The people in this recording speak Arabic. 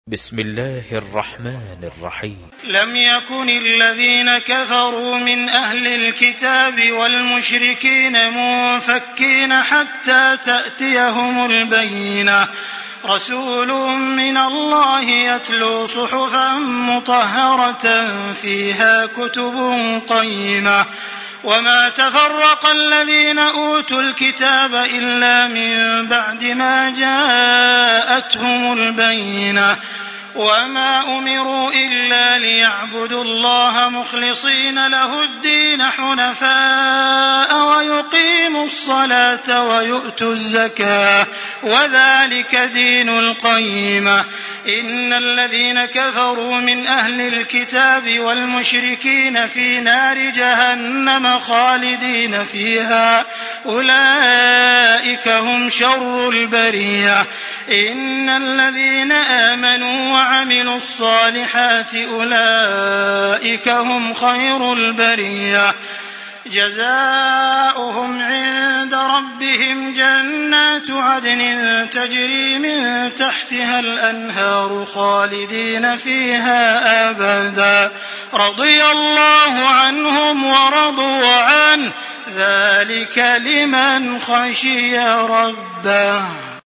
بسم الله الرحمن الرحيم. لم يكن الذين كفروا من أهل الكتاب والمشركين منفكين حتى تأتيهم البينة رسول من الله يتلو صحفا مطهرة فيها كتب قيمة وما تفرق الذين أوتوا الكتاب إلا من بعد ما جاءتهم البينة وما أمروا إلا ليعبدوا الله مخلصين له الدين حنفاء ويقيموا الصلاة ويؤتوا الزكاة وذلك دين القيمة إن الذين كفروا من أهل الكتاب والمشركين في نار جهنم خالدين فيها أولئك هم شر البرية إن الذين آمنوا وعملوا الصالحات أولئك هم خير البرية جزاؤهم عند ربهم جنات عدن تجري من تحتها الأنهار خالدين فيها أبدا رضي الله عنهم ورضوا عنه ذلك لمن خشي ربه.